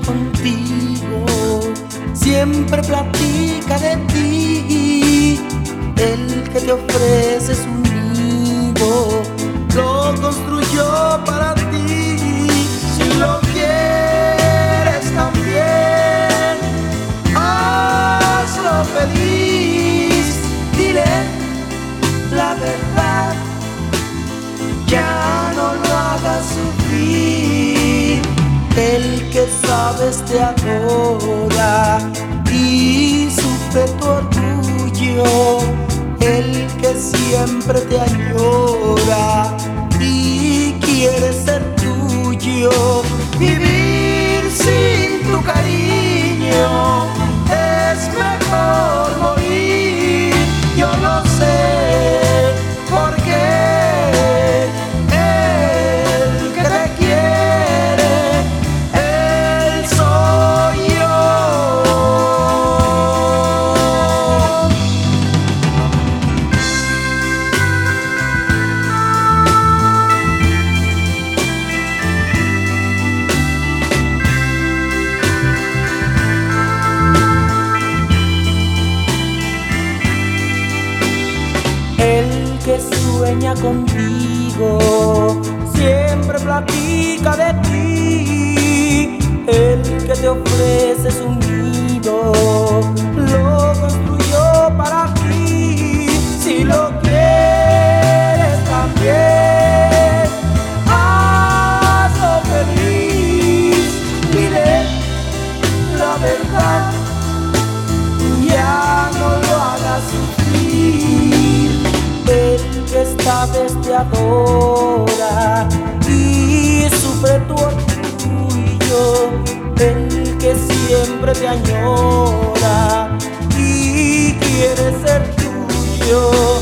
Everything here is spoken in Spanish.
contigo, siempre platica de ti. El que te ofrece su nido, lo construyó para ti. Si lo quieres también, hazlo feliz. Dile la verdad, ya no lo hagas sufrir. El que sabes te adora y sufre tu orgullo. El que siempre te añora y quiere ser tuyo. Vivir sin tu cariño es mejor morir. Yo lo sé, porque el que te quiere, él soy yo. El que sueña contigo siempre platica de ti. El que te ofrece su nido, lo construyó para ti. Si lo quieres también, hazlo feliz. Dile la verdad, ya no lo hagas sufrir. El que esta vez te adora y sufre tu orgullo. El que siempre te añora y quiere ser tuyo.